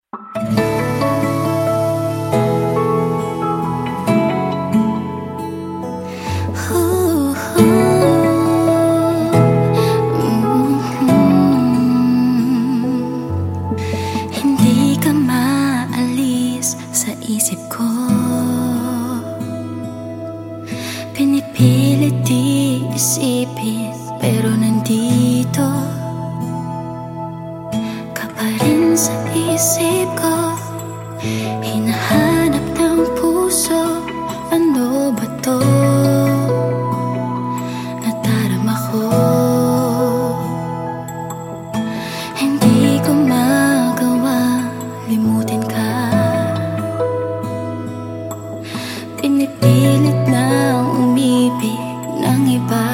Hindi ka maalis sa isip ko. Pinipilit di isipin, pero nandito ka pa rin sa isip ko. Hinahanap ng puso, ano ba to? Nadarama ko, hindi ko magawa limutin ka. Pinipilit na umibig ng iba,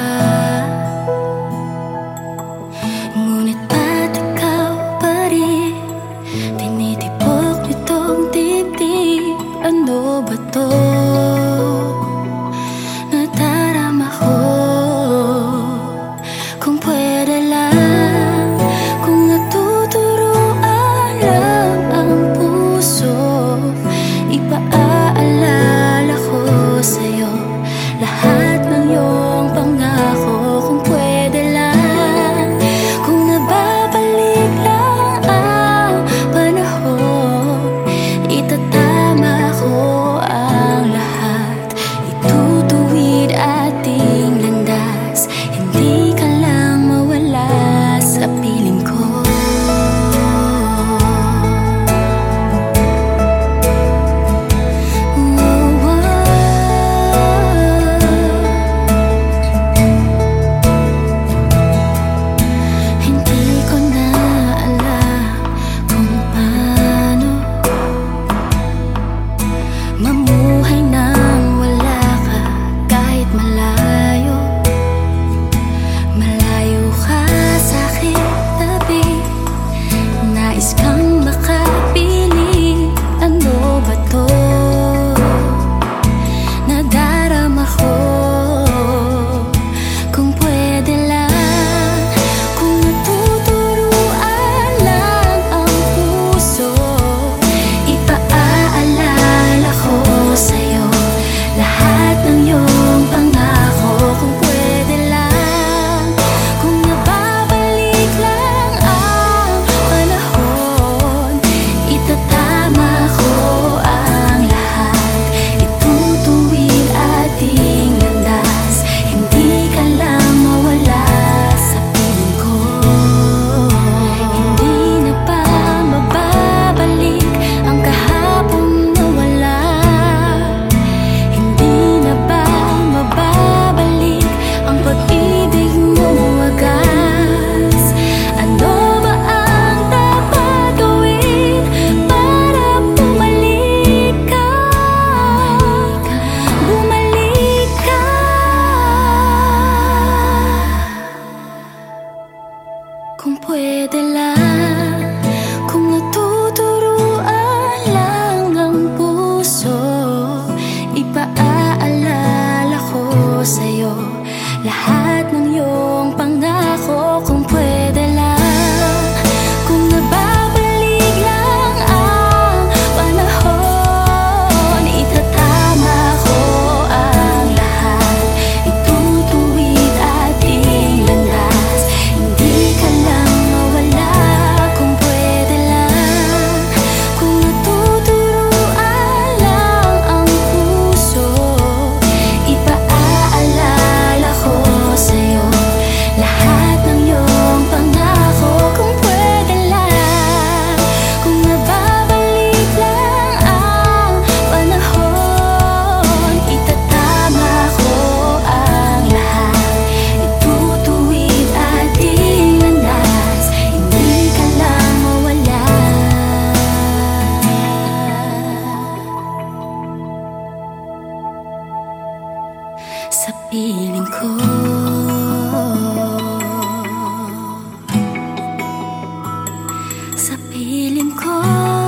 ngunit ba't ikaw pa rin tinitipok nitong dibdib? Ano ba to? Nadarama ko. Kung pwede lang, kung natuturuan lang ang puso, ipaalala ko sa'yo lahat ng iyong pangako. Kung pwede lang, kung nababalik lang ang panahon, itatama ko ang lahat, itutuwid ating landas. Hindi ka lang mawala sa piling ko. Mamuhay nang wala ka kahit malayo. Malayo ka sa'king tabi, nais kang makapili. Ano ba to? Nadarama ko. Kung pwede lang, kung natuturuan lang ang puso, ipaalala ko sa'yo lahat ng iyong pangako. Kung pwede lang, kung nababalik lang ang panahon, itatama ko ang lahat, itutuwid ating landas. Hindi ka lang mawala sa piling ko. Hindi na ba mababalik ang kahapon na wala? Hindi na ba mababalik ang pag-ibig mo wagas? Ano ba ang dapat gawin para bumalik ka? Bumalik ka. Kung pwede lang, kung natuturuan lang ang puso, ipaalala ko sa'yo lahat ng iyong pangako. Kung pwede lang, kung nababalik lang ang panahon, itatama ko ang lahat, itutuwid ating landas. Hindi ka lang mawala. Kung pwede lang, kung natuturuan lang ang puso, ipaalala ko sa'yo lahat ng iyong pangako. Kung pwede lang, kung nababalik lang ang panahon, itatama ko ang lahat, itutuwid ating landas. Hindi ka lang mawala sa piling ko. Sa piling ko.